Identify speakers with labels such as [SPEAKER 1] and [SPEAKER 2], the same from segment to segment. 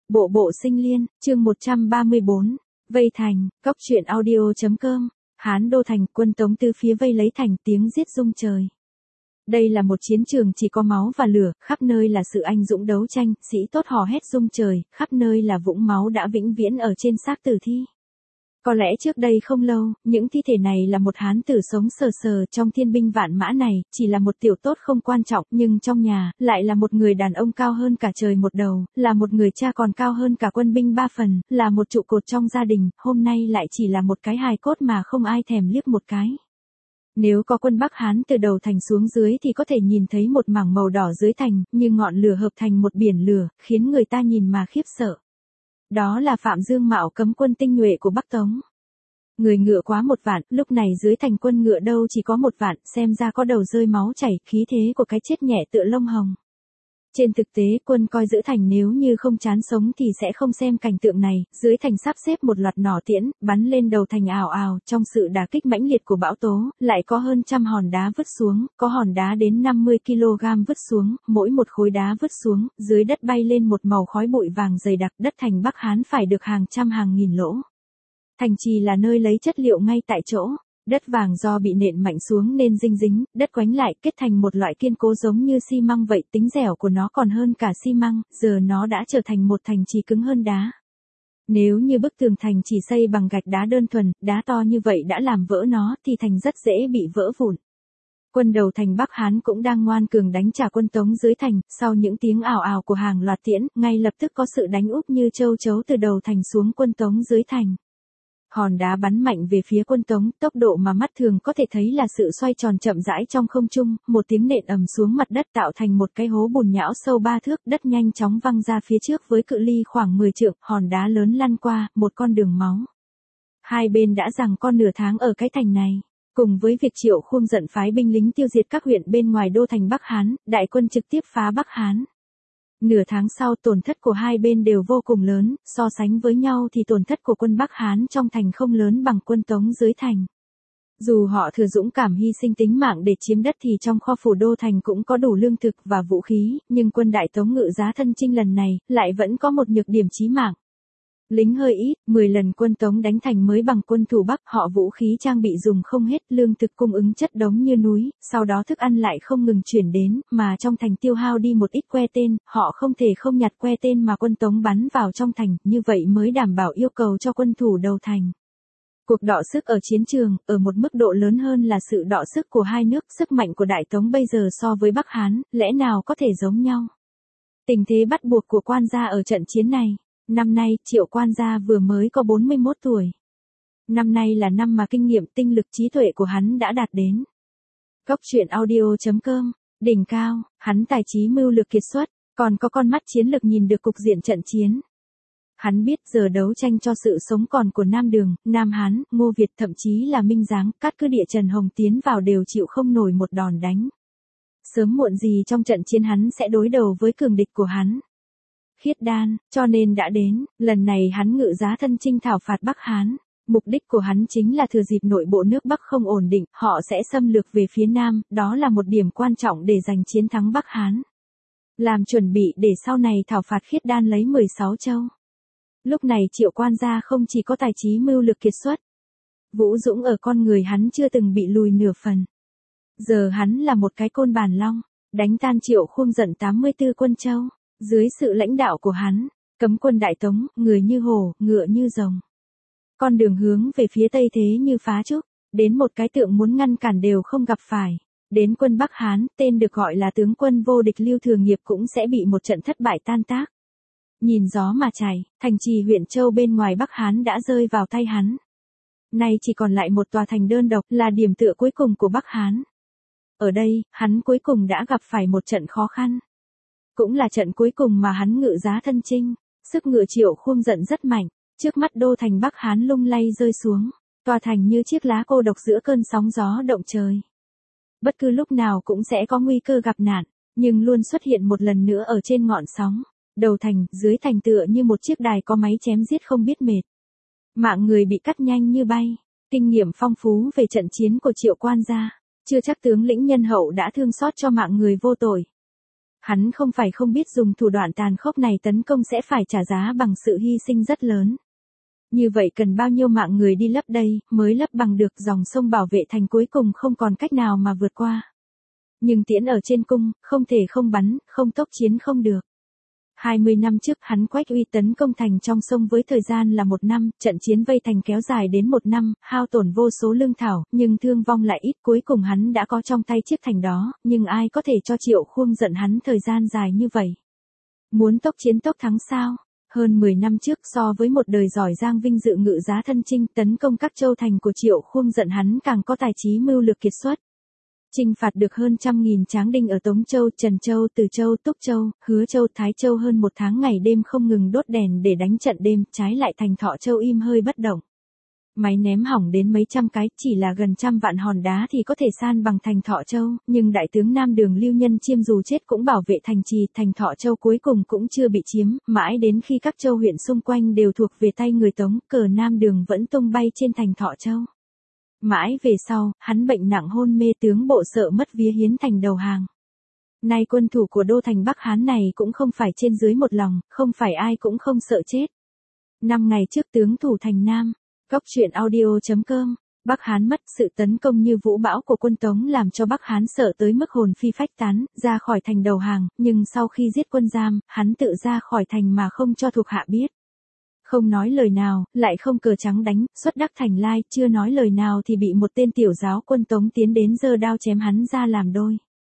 [SPEAKER 1] Bộ bộ sinh liên, chương 134, vây thành, góc truyện audio.com, Hán đô thành, quân Tống từ phía vây lấy thành, tiếng giết rung trời. Đây là một chiến trường chỉ có máu và lửa, khắp nơi là sự anh dũng đấu tranh, sĩ tốt hò hét rung trời, khắp nơi là vũng máu đã vĩnh viễn ở trên xác tử thi. Có lẽ trước đây không lâu, những thi thể này là một hán tử sống sờ sờ trong thiên binh vạn mã này, chỉ là một tiểu tốt không quan trọng, nhưng trong nhà, lại là một người đàn ông cao hơn cả trời một đầu, là một người cha còn cao hơn cả quân binh 3 phần, là một trụ cột trong gia đình, hôm nay lại chỉ là một cái hài cốt mà không ai thèm liếc một cái. Nếu có quân Bắc Hán từ đầu thành xuống dưới thì có thể nhìn thấy một mảng màu đỏ dưới thành, như ngọn lửa hợp thành một biển lửa, khiến người ta nhìn mà khiếp sợ. Đó là Phạm Dương Mạo cấm quân tinh nhuệ của Bắc Tống. Người ngựa quá 1 vạn, lúc này dưới thành quân ngựa đâu chỉ có 1 vạn, xem ra có đầu rơi máu chảy, khí thế của cái chết nhẹ tựa lông hồng. Trên thực tế, quân coi giữ thành nếu như không chán sống thì sẽ không xem cảnh tượng này, dưới thành sắp xếp một loạt nỏ tiễn, bắn lên đầu thành ào ào, trong sự đả kích mãnh liệt của bão tố, lại có hơn 100 hòn đá vứt xuống, có hòn đá đến 50 kg vứt xuống, mỗi một khối đá vứt xuống, dưới đất bay lên một màu khói bụi vàng dày đặc, đất thành Bắc Hán phải được hàng trăm hàng nghìn lỗ. Thành trì là nơi lấy chất liệu ngay tại chỗ. Đất vàng do bị nện mạnh xuống nên dinh dính, đất quánh lại kết thành một loại kiên cố giống như xi măng vậy, tính dẻo của nó còn hơn cả xi măng, giờ nó đã trở thành một thành trì cứng hơn đá. Nếu như bức tường thành chỉ xây bằng gạch đá đơn thuần, đá to như vậy đã làm vỡ nó thì thành rất dễ bị vỡ vụn. Quân đầu thành Bắc Hán cũng đang ngoan cường đánh trả quân Tống dưới thành, sau những tiếng ào ào của hàng loạt tiễn, ngay lập tức có sự đánh úp như châu chấu từ đầu thành xuống quân Tống dưới thành. Hòn đá bắn mạnh về phía quân Tống, tốc độ mà mắt thường có thể thấy là sự xoay tròn chậm rãi trong không trung, một tiếng nện ầm xuống mặt đất tạo thành một cái hố bùn nhão sâu 3 thước, đất nhanh chóng văng ra phía trước với cự ly khoảng 10 trượng, hòn đá lớn lăn qua, một con đường máu. Hai bên đã giằng co nửa tháng ở cái thành này. Cùng với việc Triệu Khuông giận phái binh lính tiêu diệt các huyện bên ngoài đô thành Bắc Hán, đại quân trực tiếp phá Bắc Hán. Nửa tháng sau tổn thất của hai bên đều vô cùng lớn, so sánh với nhau thì tổn thất của quân Bắc Hán trong thành không lớn bằng quân Tống dưới thành. Dù họ thừa dũng cảm hy sinh tính mạng để chiếm đất thì trong kho phủ đô thành cũng có đủ lương thực và vũ khí, nhưng quân Đại Tống Ngự Giá Thân Chinh lần này lại vẫn có một nhược điểm chí mạng. Lính hơi ít, 10 lần quân Tống đánh thành mới bằng quân thủ Bắc, họ vũ khí trang bị dùng không hết, lương thực cung ứng chất đống như núi, sau đó thức ăn lại không ngừng chuyển đến, mà trong thành tiêu hao đi một ít que tên, họ không thể không nhặt que tên mà quân Tống bắn vào trong thành, như vậy mới đảm bảo yêu cầu cho quân thủ đầu thành. Cuộc đọ sức ở chiến trường, ở một mức độ lớn hơn là sự đọ sức của hai nước, sức mạnh của Đại Tống bây giờ so với Bắc Hán, lẽ nào có thể giống nhau? Tình thế bắt buộc của quan gia ở trận chiến này. Năm nay, Triệu quan gia vừa mới có 41 tuổi. Năm nay là năm mà kinh nghiệm tinh lực trí tuệ của hắn đã đạt đến. Góc truyện audio.com, đỉnh cao, hắn tài trí mưu lược kiệt xuất, còn có con mắt chiến lược nhìn được cục diện trận chiến. Hắn biết giờ đấu tranh cho sự sống còn của Nam Đường, Nam Hán, Ngô Việt thậm chí là Minh Giáng, Cát Cứ Địa Trần Hồng tiến vào đều chịu không nổi một đòn đánh. Sớm muộn gì trong trận chiến hắn sẽ đối đầu với cường địch của hắn. Khiết Đan, cho nên đã đến, lần này hắn ngự giá thân chinh thảo phạt Bắc Hán. Mục đích của hắn chính là thừa dịp nội bộ nước Bắc không ổn định, họ sẽ xâm lược về phía Nam, đó là một điểm quan trọng để giành chiến thắng Bắc Hán. Làm chuẩn bị để sau này thảo phạt Khiết Đan lấy 16 châu. Lúc này Triệu quan gia không chỉ có tài trí mưu lược kiệt xuất. Vũ dũng ở con người hắn chưa từng bị lùi nửa phần. Giờ hắn là một cái côn bàn long, đánh tan Triệu Khuông giận 84 quân châu. Dưới sự lãnh đạo của hắn, cấm quân Đại Tống, người như hổ, ngựa như rồng. Con đường hướng về phía Tây thế như phá trúc, đến một cái tượng muốn ngăn cản đều không gặp phải. Đến quân Bắc Hán, tên được gọi là tướng quân vô địch Lưu Thừa Nghiệp cũng sẽ bị một trận thất bại tan tác. Nhìn gió mà chảy, thành trì huyện Châu bên ngoài Bắc Hán đã rơi vào tay hắn. Nay chỉ còn lại một tòa thành đơn độc là điểm tựa cuối cùng của Bắc Hán. Ở đây, hắn cuối cùng đã gặp phải một trận khó khăn. Cũng là trận cuối cùng mà hắn ngự giá thân chinh, sức ngựa Triệu Khuông giận rất mạnh, trước mắt đô thành Bắc Hán lung lay rơi xuống, tòa thành như chiếc lá cô độc giữa cơn sóng gió động trời. Bất cứ lúc nào cũng sẽ có nguy cơ gặp nạn, nhưng luôn xuất hiện một lần nữa ở trên ngọn sóng, đầu thành, dưới thành tựa như một chiếc đài có máy chém giết không biết mệt. Mạng người bị cắt nhanh như bay, kinh nghiệm phong phú về trận chiến của Triệu quan gia, chưa chắc tướng lĩnh nhân hậu đã thương xót cho mạng người vô tội. Hắn không phải không biết dùng thủ đoạn tàn khốc này tấn công sẽ phải trả giá bằng sự hy sinh rất lớn. Như vậy cần bao nhiêu mạng người đi lấp đây, mới lấp bằng được dòng sông bảo vệ thành cuối cùng không còn cách nào mà vượt qua. Nhưng tiễn ở trên cung, không thể không bắn, không tốc chiến không được. 20 năm trước hắn Quách Uy tấn công thành trong sông với thời gian là 1 năm, trận chiến vây thành kéo dài đến 1 năm, hao tổn vô số lương thảo, nhưng thương vong lại ít, cuối cùng hắn đã có trong tay chiếc thành đó, nhưng ai có thể cho Triệu Khuông giận hắn thời gian dài như vậy. Muốn tốc chiến tốc thắng sao? Hơn 10 năm trước so với một đời giỏi giang vinh dự ngự giá thân chinh tấn công các châu thành của Triệu Khuông giận hắn càng có tài trí mưu lược kiệt xuất. Chinh phạt được hơn 100.000 tráng đinh ở Tống Châu, Trần Châu, Từ Châu, Túc Châu, Hứa Châu, Thái Châu hơn 1 tháng ngày đêm không ngừng đốt đèn để đánh trận đêm, trái lại thành Thọ Châu im hơi bất động. Máy ném hỏng đến mấy trăm cái, chỉ là gần 100 vạn hòn đá thì có thể san bằng thành Thọ Châu, nhưng đại tướng Nam Đường Lưu Nhân Chiêm dù chết cũng bảo vệ thành trì, thành Thọ Châu cuối cùng cũng chưa bị chiếm, mãi đến khi các châu huyện xung quanh đều thuộc về tay người Tống, cờ Nam Đường vẫn tung bay trên thành Thọ Châu. Mãi về sau, hắn bệnh nặng hôn mê, tướng bộ sợ mất vía hiến thành đầu hàng. Nay quân thủ của đô thành Bắc Hán này cũng không phải trên dưới một lòng, không phải ai cũng không sợ chết. 5 ngày trước tướng thủ thành Nam, Góc truyện audio.com, Bắc Hán mất, sự tấn công như vũ bão của quân Tống làm cho Bắc Hán sợ tới mức hồn phi phách tán, ra khỏi thành đầu hàng, nhưng sau khi giết quân Giam, hắn tự ra khỏi thành mà không cho thuộc hạ biết. Không nói lời nào, lại không cờ trắng đánh, xuất đắc thành lai, chưa nói lời nào thì bị một tên tiểu giáo quân Tống tiến đến giơ đao chém hắn ra làm đôi.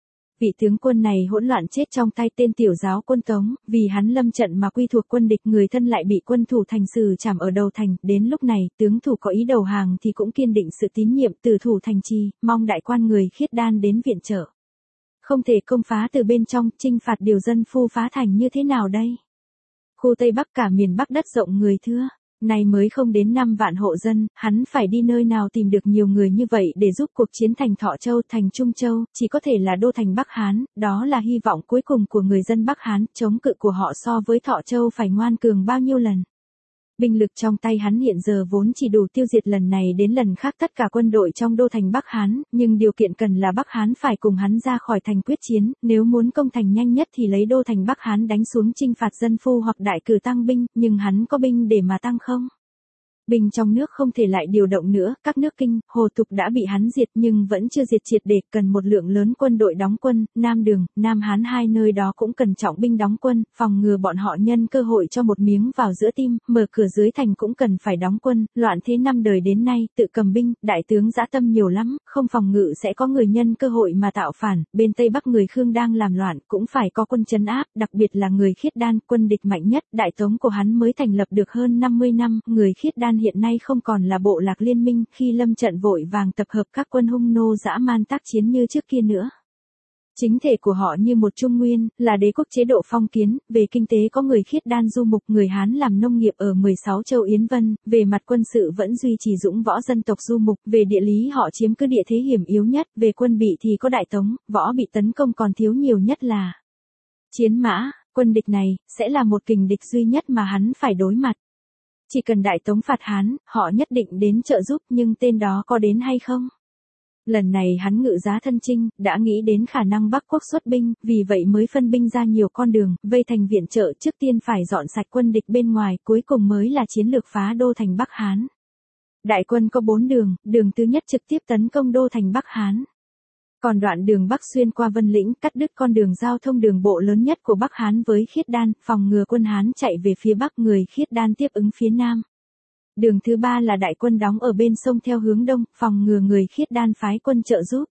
[SPEAKER 1] Vị tướng quân này hỗn loạn chết trong tay tên tiểu giáo quân Tống, vì hắn lâm trận mà quy thuộc quân địch, người thân lại bị quân thủ thành xử trảm ở đầu thành, đến lúc này, tướng thủ có ý đầu hàng thì cũng kiên định sự tín nhiệm, tử thủ thành trì, mong đại quan người Khiết Đan đến viện trợ. Không thể công phá từ bên trong, chinh phạt điều dân phu phá thành như thế nào đây? Khu Tây Bắc cả miền Bắc đất rộng người thưa, nay mới không đến 5 vạn hộ dân, hắn phải đi nơi nào tìm được nhiều người như vậy để giúp cuộc chiến thành Thọ Châu, thành Trung Châu, chỉ có thể là đô thành Bắc Hán, đó là hy vọng cuối cùng của người dân Bắc Hán, chống cự của họ so với Thọ Châu phải ngoan cường bao nhiêu lần. Binh lực trong tay hắn hiện giờ vốn chỉ đủ tiêu diệt lần này đến lần khác tất cả quân đội trong đô thành Bắc Hán, nhưng điều kiện cần là Bắc Hán phải cùng hắn ra khỏi thành quyết chiến, nếu muốn công thành nhanh nhất thì lấy đô thành Bắc Hán đánh xuống chinh phạt dân phu hoặc đại cử tăng binh, nhưng hắn có binh để mà tăng không? Binh trong nước không thể lại điều động nữa, các nước Kinh, Hồ Tục đã bị hắn diệt nhưng vẫn chưa diệt triệt để, cần một lượng lớn quân đội đóng quân, Nam Đường, Nam Hán hai nơi đó cũng cần trọng binh đóng quân, phòng ngừa bọn họ nhân cơ hội cho một miếng vào giữa tim, mở cửa dưới thành cũng cần phải đóng quân, loạn thế 5 đời đến nay, tự cầm binh, đại tướng dã tâm nhiều lắm, không phòng ngự sẽ có người nhân cơ hội mà tạo phản, bên Tây Bắc người Khương đang làm loạn, cũng phải có quân trấn áp, đặc biệt là người Khiết Đan, quân địch mạnh nhất, đại tống của hắn mới thành lập được hơn 50 năm, người Khiết Đan hiện nay không còn là bộ lạc liên minh, khi lâm trận vội vàng tập hợp các quân hung nô dã man tác chiến như trước kia nữa. Chính thể của họ như một Trung Nguyên, là đế quốc chế độ phong kiến, về kinh tế có người Khiết Đan du mục, người Hán làm nông nghiệp ở 16 châu Yến Vân, về mặt quân sự vẫn duy trì dũng võ dân tộc du mục, về địa lý họ chiếm cứ địa thế hiểm yếu nhất, về quân bị thì có Đại Tống, võ bị tấn công còn thiếu nhiều nhất là chiến mã, quân địch này, sẽ là một kình địch duy nhất mà hắn phải đối mặt. Chỉ cần Đại Tống phạt Hán, họ nhất định đến trợ giúp, nhưng tên đó có đến hay không? Lần này hắn ngự giá thân chinh, đã nghĩ đến khả năng Bắc quốc xuất binh, vì vậy mới phân binh ra nhiều con đường, vây thành viện trợ, trước tiên phải dọn sạch quân địch bên ngoài, cuối cùng mới là chiến lược phá đô thành Bắc Hán. Đại quân có 4 đường, đường thứ nhất trực tiếp tấn công đô thành Bắc Hán. Còn đoạn đường Bắc xuyên qua Vân Lĩnh, cắt đứt con đường giao thông đường bộ lớn nhất của Bắc Hán với Khiết Đan, phòng ngừa quân Hán chạy về phía Bắc, người Khiết Đan tiếp ứng phía Nam. Đường thứ 3 là đại quân đóng ở bên sông theo hướng Đông, phòng ngừa người Khiết Đan phái quân trợ giúp.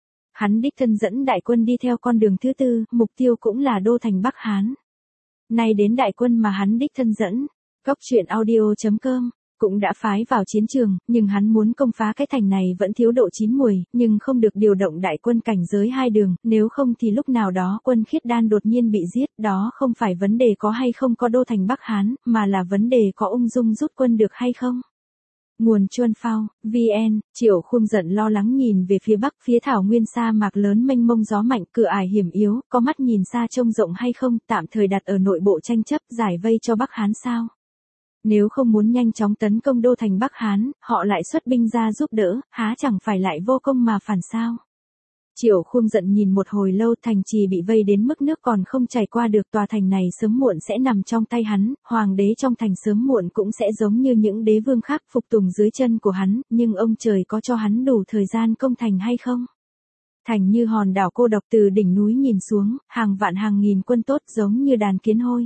[SPEAKER 1] Hắn đích thân dẫn đại quân đi theo con đường thứ 4, mục tiêu cũng là đô thành Bắc Hán. Nay đến đại quân mà hắn đích thân dẫn, Góc truyện audio.com, cũng đã phái vào chiến trường, nhưng hắn muốn công phá cái thành này vẫn thiếu độ chín muồi, nhưng không được điều động đại quân cảnh giới 2 đường, nếu không thì lúc nào đó quân Khiết Đan đột nhiên bị giết, đó không phải vấn đề có hay không có đô thành Bắc Hán, mà là vấn đề có ung dung rút quân được hay không. Nguồn Chuân Phao, VN, Triệu Khuông giận lo lắng nhìn về phía Bắc, phía thảo nguyên sa mạc lớn mênh mông gió mạnh, cửa ải hiểm yếu, có mắt nhìn xa trông rộng hay không, tạm thời đặt ở nội bộ tranh chấp, giải vây cho Bắc Hán sao? Nếu không muốn nhanh chóng tấn công đô thành Bắc Hán, họ lại xuất binh ra giúp đỡ, há chẳng phải lại vô công mà phản sao? Triệu Khum giận nhìn một hồi lâu, thành trì bị vây đến mức nước còn không chảy qua được, tòa thành này sớm muộn sẽ nằm trong tay hắn, hoàng đế trong thành sớm muộn cũng sẽ giống như những đế vương khác phục tùng dưới chân của hắn, nhưng ông trời có cho hắn đủ thời gian công thành hay không? Thành như hòn đảo cô độc từ đỉnh núi nhìn xuống, hàng vạn hàng nghìn quân tốt giống như đàn kiến hôi.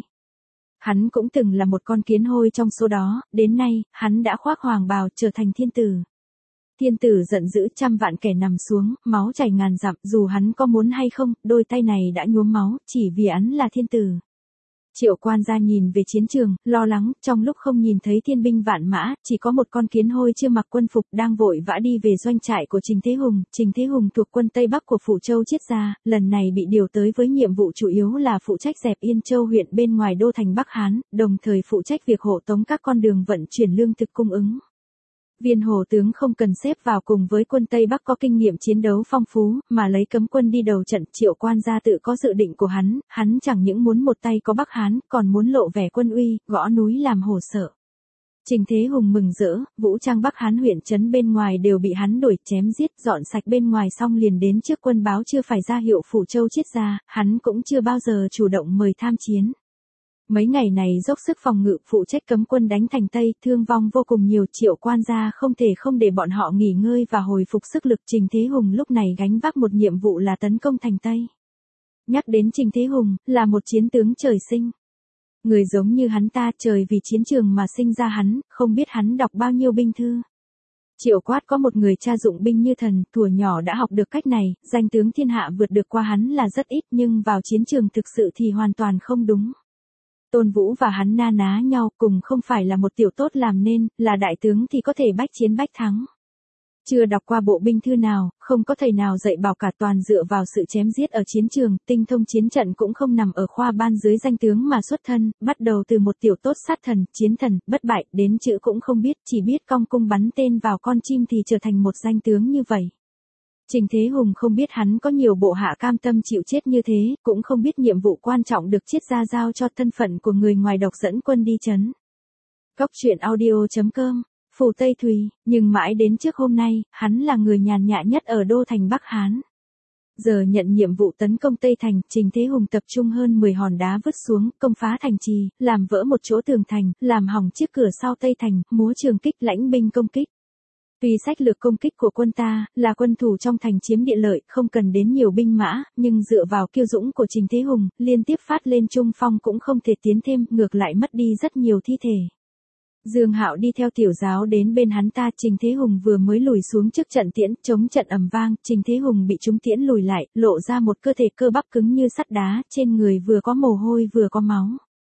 [SPEAKER 1] Hắn cũng từng là một con kiến hôi trong số đó, đến nay, hắn đã khoác hoàng bào trở thành thiên tử. Thiên tử giận dữ, trăm vạn kẻ nằm xuống, máu chảy ngàn dặm, dù hắn có muốn hay không, đôi tay này đã nhuốm máu, chỉ vì hắn là thiên tử. Triệu Quan gia nhìn về chiến trường, lo lắng, trong lúc không nhìn thấy thiên binh vạn mã, chỉ có một con kiến hôi chưa mặc quân phục đang vội vã đi về doanh trại của Trình Thế Hùng. Trình Thế Hùng thuộc quân Tây Bắc của Phủ Châu Chiết Gia, lần này bị điều tới với nhiệm vụ chủ yếu là phụ trách dẹp Yên Châu huyện bên ngoài đô thành Bắc Hán, đồng thời phụ trách việc hộ tống các con đường vận chuyển lương thực cung ứng. Viên Hồ tướng không cần xếp vào cùng với quân Tây Bắc có kinh nghiệm chiến đấu phong phú, mà lấy cấm quân đi đầu trận. Triệu Quan gia tự có dự định của hắn chẳng những muốn một tay có Bắc Hán, còn muốn lộ vẻ quân uy, gõ núi làm hổ sợ. Trình Thế Hùng mừng rỡ, vũ trang Bắc Hán huyện trấn bên ngoài đều bị hắn đuổi chém giết, dọn sạch bên ngoài xong liền đến trước quân báo chưa phải ra hiệu Phủ Châu Chiết Gia, hắn cũng chưa bao giờ chủ động mời tham chiến. Mấy ngày này dốc sức phòng ngự, phụ trách cấm quân đánh thành Tây, thương vong vô cùng nhiều. Triệu Quan gia không thể không để bọn họ nghỉ ngơi và hồi phục sức lực. Trình Thế Hùng lúc này gánh vác một nhiệm vụ là tấn công thành Tây. Nhắc đến Trình Thế Hùng, là một chiến tướng trời sinh. Người giống như hắn ta, trời vì chiến trường mà sinh ra hắn, không biết hắn đọc bao nhiêu binh thư. Triệu Quát có một người cha dụng binh như thần, thuở nhỏ đã học được cách này, danh tướng thiên hạ vượt được qua hắn là rất ít, nhưng vào chiến trường thực sự thì hoàn toàn không đúng. Tôn Vũ và hắn na ná nhau, cùng không phải là một tiểu tốt làm nên, là đại tướng thì có thể bách chiến bách thắng. Chưa đọc qua bộ binh thư nào, không có thầy nào dạy bảo cả, toàn dựa vào sự chém giết ở chiến trường, tinh thông chiến trận cũng không nằm ở khoa ban dưới danh tướng mà xuất thân, bắt đầu từ một tiểu tốt sát thần, chiến thần, bất bại, đến chữ cũng không biết, chỉ biết cong cung bắn tên vào con chim thì trở thành một danh tướng như vậy. Trình Thế Hùng không biết hắn có nhiều bộ hạ cam tâm chịu chết như thế, cũng không biết nhiệm vụ quan trọng được Chiết Gia giao cho thân phận của người ngoài độc dẫn quân đi chấn. Cóc truyện audio.com, Phủ Tây Thùy, nhưng mãi đến trước hôm nay, hắn là người nhàn nhã nhất ở đô thành Bắc Hán. Giờ nhận nhiệm vụ tấn công Tây Thành, Trình Thế Hùng tập trung hơn 10 hòn đá vứt xuống, công phá thành trì, làm vỡ một chỗ tường thành, làm hỏng chiếc cửa sau Tây Thành, múa trường kích lãnh binh công kích. Tuy sách lược công kích của quân ta, là quân thủ trong thành chiếm địa lợi, không cần đến nhiều binh mã, nhưng dựa vào kiêu dũng của Trình Thế Hùng, liên tiếp phát lên trung phong cũng không thể tiến thêm, ngược lại mất đi rất nhiều thi thể. Dương Hạo đi theo tiểu giáo đến bên hắn ta, Trình Thế Hùng vừa mới lùi xuống trước trận tiễn, chống trận ầm vang, Trình Thế Hùng bị trúng tiễn lùi lại, lộ ra một cơ thể cơ bắp cứng như sắt đá, trên người vừa có mồ hôi vừa có máu.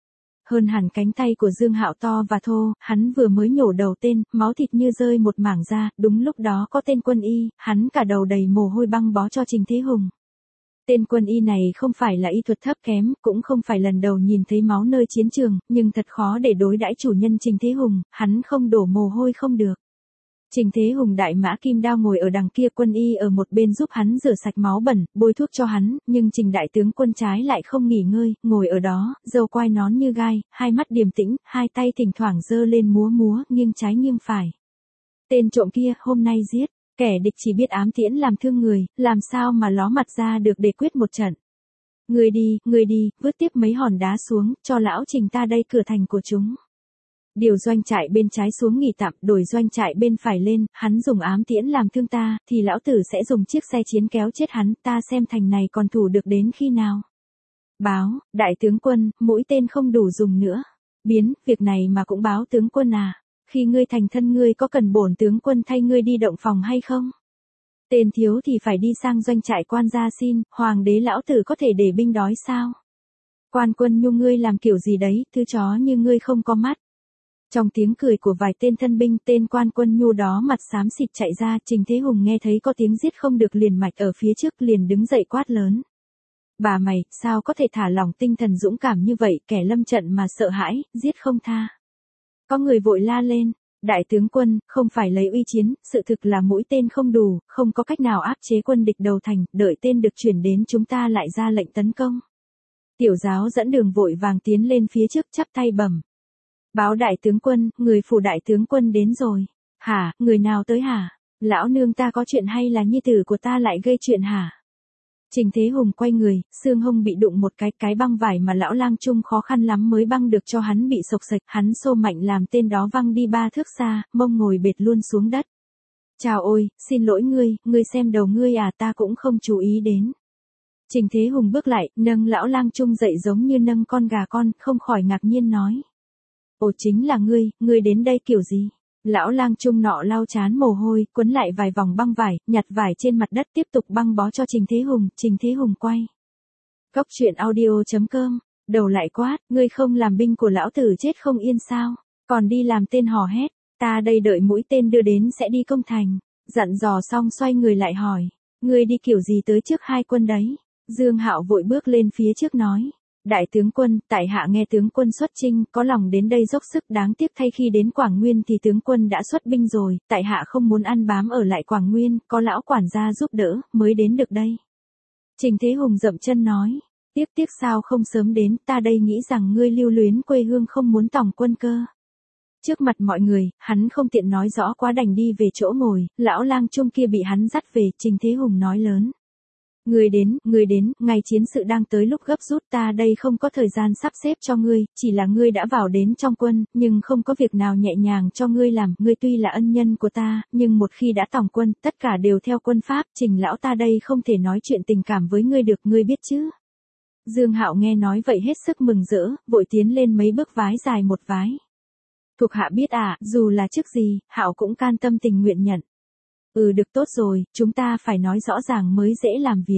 [SPEAKER 1] Hơn hẳn cánh tay của Dương Hạo to và thô, hắn vừa mới nhổ đầu tên, máu thịt như rơi một mảng ra, đúng lúc đó có tên quân y, hắn cả đầu đầy mồ hôi băng bó cho Trình Thế Hùng. Tên quân y này không phải là y thuật thấp kém, cũng không phải lần đầu nhìn thấy máu nơi chiến trường, nhưng thật khó để đối đãi chủ nhân Trình Thế Hùng, hắn không đổ mồ hôi không được. Trình Thế Hùng đại mã kim đao ngồi ở đằng kia, quân y ở một bên giúp hắn rửa sạch máu bẩn, bôi thuốc cho hắn, nhưng Trình đại tướng quân trái lại không nghỉ ngơi, ngồi ở đó, râu quai nón như gai, hai mắt điềm tĩnh, hai tay thỉnh thoảng giơ lên múa, nghiêng trái nghiêng phải. Tên trộm kia, hôm nay giết, kẻ địch chỉ biết ám tiễn làm thương người, làm sao mà ló mặt ra được để quyết một trận. Người đi, vứt tiếp mấy hòn đá xuống, cho lão Trình ta đây cửa thành của chúng. Điều doanh trại bên trái xuống nghỉ tạm, đổi doanh trại bên phải lên, hắn dùng ám tiễn làm thương ta, thì lão tử sẽ dùng chiếc xe chiến kéo chết hắn, ta xem thành này còn thủ được đến khi nào. Báo, đại tướng quân, mũi tên không đủ dùng nữa. Biến, việc này mà cũng báo tướng quân à, khi ngươi thành thân ngươi có cần bổn tướng quân thay ngươi đi động phòng hay không? Tên thiếu thì phải đi sang doanh trại quan gia xin, hoàng đế lão tử có thể để binh đói sao? Quan Quân Nhu ngươi làm kiểu gì đấy, thứ chó như ngươi không có mắt. Trong tiếng cười của vài tên thân binh, tên Quan Quân Nhu đó mặt xám xịt chạy ra, Trình Thế Hùng nghe thấy có tiếng giết không được liền mạch ở phía trước, liền đứng dậy quát lớn. Bà mày, sao có thể thả lỏng tinh thần dũng cảm như vậy, kẻ lâm trận mà sợ hãi, giết không tha. Có người vội la lên, đại tướng quân, không phải lấy uy chiến, sự thực là mũi tên không đủ, không có cách nào áp chế quân địch đầu thành, đợi tên được chuyển đến chúng ta lại ra lệnh tấn công. Tiểu giáo dẫn đường vội vàng tiến lên phía trước chắp tay bẩm. Báo đại tướng quân, người phủ đại tướng quân đến rồi. Hả, người nào tới hả? Lão nương ta có chuyện hay là nhi tử của ta lại gây chuyện hả? Trình Thế Hùng quay người, xương hông bị đụng một cái băng vải mà lão lang trung khó khăn lắm mới băng được cho hắn bị sộc sạch, hắn xô mạnh làm tên đó văng đi 3 thước xa, mông ngồi bệt luôn xuống đất. Chào ôi, xin lỗi ngươi xem đầu ngươi à, ta cũng không chú ý đến. Trình Thế Hùng bước lại, nâng lão lang trung dậy giống như nâng con gà con, không khỏi ngạc nhiên nói. Ồ chính là ngươi đến đây kiểu gì? Lão lang trung nọ lau chán mồ hôi, quấn lại vài vòng băng vải, nhặt vải trên mặt đất tiếp tục băng bó cho Trình Thế Hùng quay. Cóc truyện audio.com, đầu lại quát, ngươi không làm binh của lão tử chết không yên sao, còn đi làm tên hò hét, ta đây đợi mũi tên đưa đến sẽ đi công thành, dặn dò xong xoay người lại hỏi, ngươi đi kiểu gì tới trước hai quân đấy, Dương Hạo vội bước lên phía trước nói. Đại tướng quân, tại hạ nghe tướng quân xuất chinh, có lòng đến đây dốc sức, đáng tiếc thay khi đến Quảng Nguyên thì tướng quân đã xuất binh rồi, tại hạ không muốn ăn bám ở lại Quảng Nguyên, có lão quản gia giúp đỡ, mới đến được đây. Trình Thế Hùng dậm chân nói, tiếc sao không sớm đến, ta đây nghĩ rằng ngươi lưu luyến quê hương không muốn tòng quân cơ. Trước mặt mọi người, hắn không tiện nói rõ quá đành đi về chỗ ngồi, lão lang trung kia bị hắn dắt về, Trình Thế Hùng nói lớn. Người đến, ngày chiến sự đang tới lúc gấp rút, ta đây không có thời gian sắp xếp cho ngươi, chỉ là ngươi đã vào đến trong quân, nhưng không có việc nào nhẹ nhàng cho ngươi làm, ngươi tuy là ân nhân của ta, nhưng một khi đã tòng quân, tất cả đều theo quân pháp, Trình lão ta đây không thể nói chuyện tình cảm với ngươi được, ngươi biết chứ. Dương Hạo nghe nói vậy hết sức mừng rỡ, vội tiến lên mấy bước vái dài một vái. Thuộc hạ biết dù là chức gì, Hạo cũng can tâm tình nguyện nhận. Được tốt rồi, chúng ta phải nói rõ ràng mới dễ làm việc.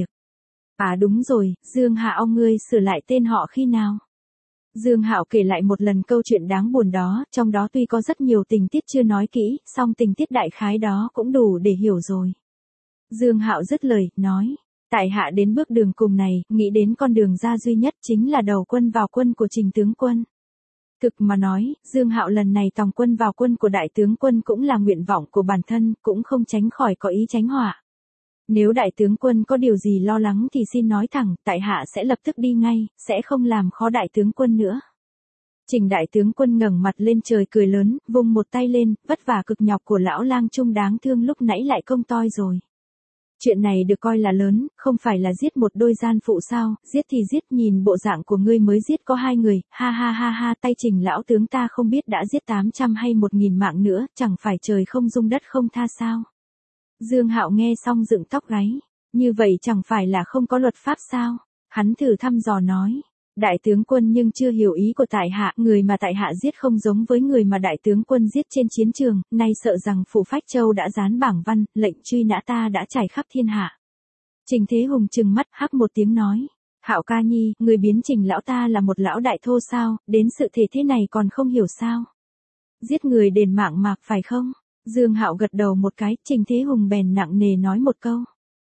[SPEAKER 1] Đúng rồi, Dương Hạo ngươi sửa lại tên họ khi nào? Dương Hạo kể lại một lần câu chuyện đáng buồn đó, trong đó tuy có rất nhiều tình tiết chưa nói kỹ, song tình tiết đại khái đó cũng đủ để hiểu rồi. Dương Hạo dứt lời, nói, tại hạ đến bước đường cùng này, nghĩ đến con đường ra duy nhất chính là đầu quân vào quân của Trình tướng quân. Thực mà nói, Dương Hạo lần này tòng quân vào quân của đại tướng quân cũng là nguyện vọng của bản thân, cũng không tránh khỏi có ý tránh họa. Nếu đại tướng quân có điều gì lo lắng thì xin nói thẳng, tại hạ sẽ lập tức đi ngay, sẽ không làm khó đại tướng quân nữa. Trình đại tướng quân ngẩng mặt lên trời cười lớn, vung một tay lên, vất vả cực nhọc của lão lang trung đáng thương lúc nãy lại công toi rồi. Chuyện này được coi là lớn, không phải là giết một đôi gian phụ sao, giết thì giết, nhìn bộ dạng của ngươi mới giết có 2 người, ha, tay Trình lão tướng ta không biết đã giết 800 hay 1000 mạng nữa, chẳng phải trời không dung đất không tha sao. Dương Hạo nghe xong dựng tóc gáy, như vậy chẳng phải là không có luật pháp sao, hắn thử thăm dò nói. Đại tướng quân nhưng chưa hiểu ý của tại hạ, người mà tại hạ giết không giống với người mà đại tướng quân giết trên chiến trường, nay sợ rằng phủ Phách Châu đã dán bảng văn, lệnh truy nã ta đã trải khắp thiên hạ. Trình Thế Hùng trừng mắt hắc một tiếng nói, Hạo ca nhi, người biến Trình lão ta là một lão đại thô sao, đến sự thể thế này còn không hiểu sao. Giết người đền mạng mạc phải không? Dương Hạo gật đầu một cái, Trình Thế Hùng bèn nặng nề nói một câu.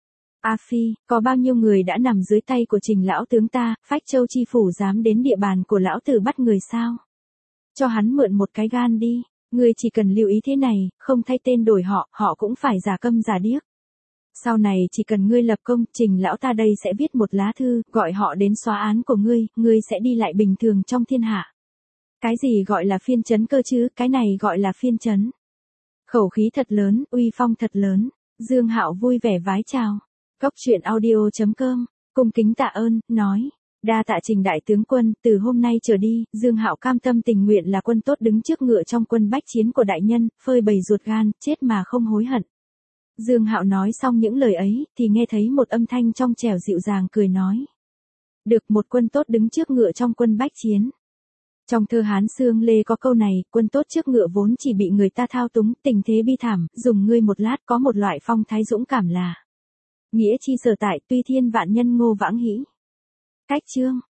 [SPEAKER 1] Phi, có bao nhiêu người đã nằm dưới tay của Trình lão tướng ta, Phách Châu chi phủ dám đến địa bàn của lão tử bắt người sao? Cho hắn mượn một cái gan đi, ngươi chỉ cần lưu ý thế này, không thay tên đổi họ cũng phải giả câm giả điếc. Sau này chỉ cần ngươi lập công, Trình lão ta đây sẽ viết một lá thư, gọi họ đến xóa án của ngươi sẽ đi lại bình thường trong thiên hạ. Cái gì gọi là phiên trấn cơ chứ, cái này gọi là phiên trấn. Khẩu khí thật lớn, uy phong thật lớn, Dương Hạo vui vẻ vái chào. Cóc truyện audio.com, cung kính tạ ơn, nói, đa tạ Trình đại tướng quân, từ hôm nay trở đi, Dương Hạo cam tâm tình nguyện là quân tốt đứng trước ngựa trong quân bách chiến của đại nhân, phơi bày ruột gan, chết mà không hối hận. Dương Hạo nói xong những lời ấy, thì nghe thấy một âm thanh trong trẻo dịu dàng cười nói. Được, một quân tốt đứng trước ngựa trong quân bách chiến. Trong thơ Hán Xương Lê có câu này, quân tốt trước ngựa vốn chỉ bị người ta thao túng, tình thế bi thảm, dùng ngươi một lát có một loại phong thái dũng cảm là. Nghĩa chi sở tại, tuy thiên vạn nhân ngô vãng hĩ. Cách chương.